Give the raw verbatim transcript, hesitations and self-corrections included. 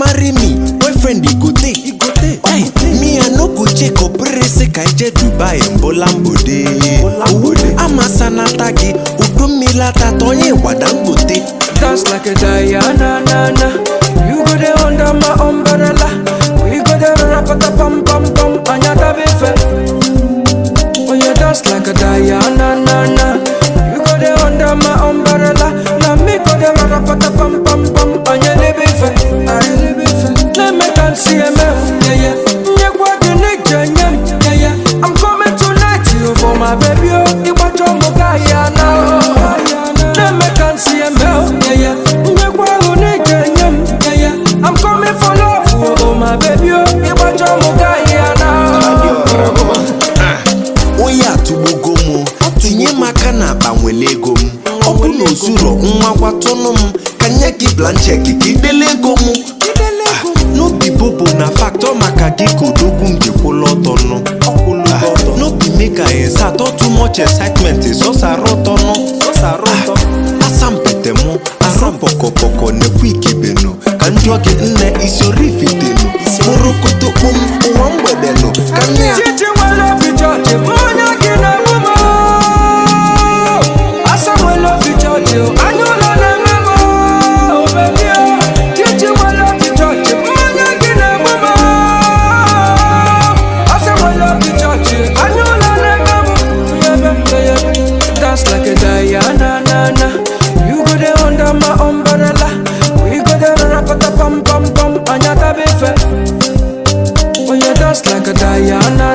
marry me, boyfriend he go take. He go take. Hey, me I no go check up press kaije Dubai Mbolambode. Mbolambode. Amasana tagi, udumila tatonye wadambote. Dance like a Diana, na na. You go there under my umbrella. We go there rap at the pam pam pam, anyata befe. Oh you dance like a Diana, na na. You go there under my umbrella. Now me go there rap at the pam pam pam, anyata befe. Anyata befe. Let me dance C M L, yeah yeah. Yeah what the neck janyam, yeah yeah. I'm coming tonight, you for my baby, oh. You watch your mugaya now. Let me dance C M L, yeah yeah. Yeah what the neck janyam, yeah yeah. I'm coming for love, oh my baby, oh. You watch your mugaya now. Oya tubugomo, tinye makana banwelego m. Obuno zuro nwa kwatono m. Kanya ki blanche kikibelego mu. No be bobo na factor makagi kodogu ngekwolo no. No be make I insert too much excitement is so sarotono. So saroto. Asam petemo, asam poko poko ne kwiki beno. Kanjo ke nne isori fiteno. Morokoto pum uwambedeno. Kanya Chichi wala bichoche, monya kina mama. Asam wala bichoche, anyola na mama. Oh baby, chichi wala bichoche, monya kina mama. Asam wala bichoche, anyola na mama. Yeah baby, yeah. Dance like a Diana, na na. You go there under my umbrella. We go there rap at the pam pam pam, anyata befe. Oh you dance like a Diana.